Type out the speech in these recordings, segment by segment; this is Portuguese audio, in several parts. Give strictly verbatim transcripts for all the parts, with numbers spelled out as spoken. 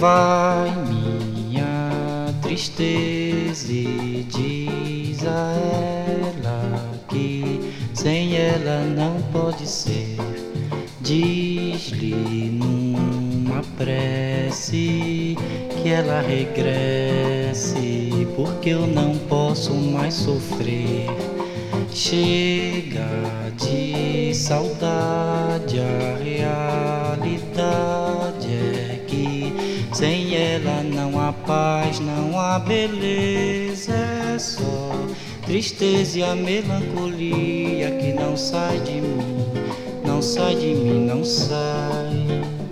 vai minha tristeza e diz a ela que sem ela não pode ser. Diz-lhe numa prece que ela regresse, porque eu não posso mais sofrer. Chega de saudade, a realidade é que sem ela não há paz, não há beleza, é só tristeza e a melancolia que não sai de mim, não sai de mim, não sai.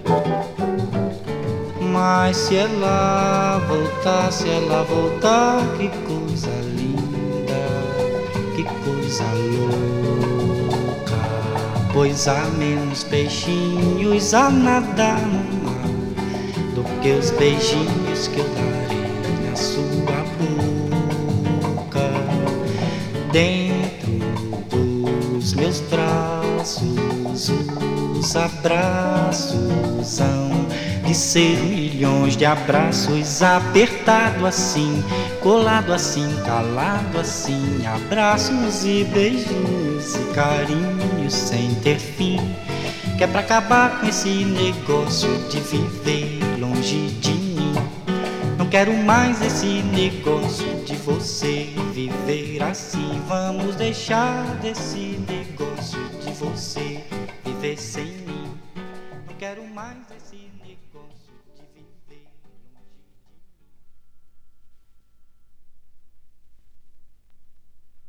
Mas se ela voltar, se ela voltar, que coisa linda, que coisa louca, pois há menos peixinhos a nadar no mar do que os beijinhos que eu darei na sua boca. Dentro dos meus braços, os abraços hão de ser milhões de abraços, apertado assim, colado assim, calado assim, abraços e beijos e carinhos sem ter fim, que é pra acabar com esse negócio de viver longe de mim. Não quero mais esse negócio de você viver assim. Vamos deixar desse negócio de você viver sem mim. Não quero mais esse negócio.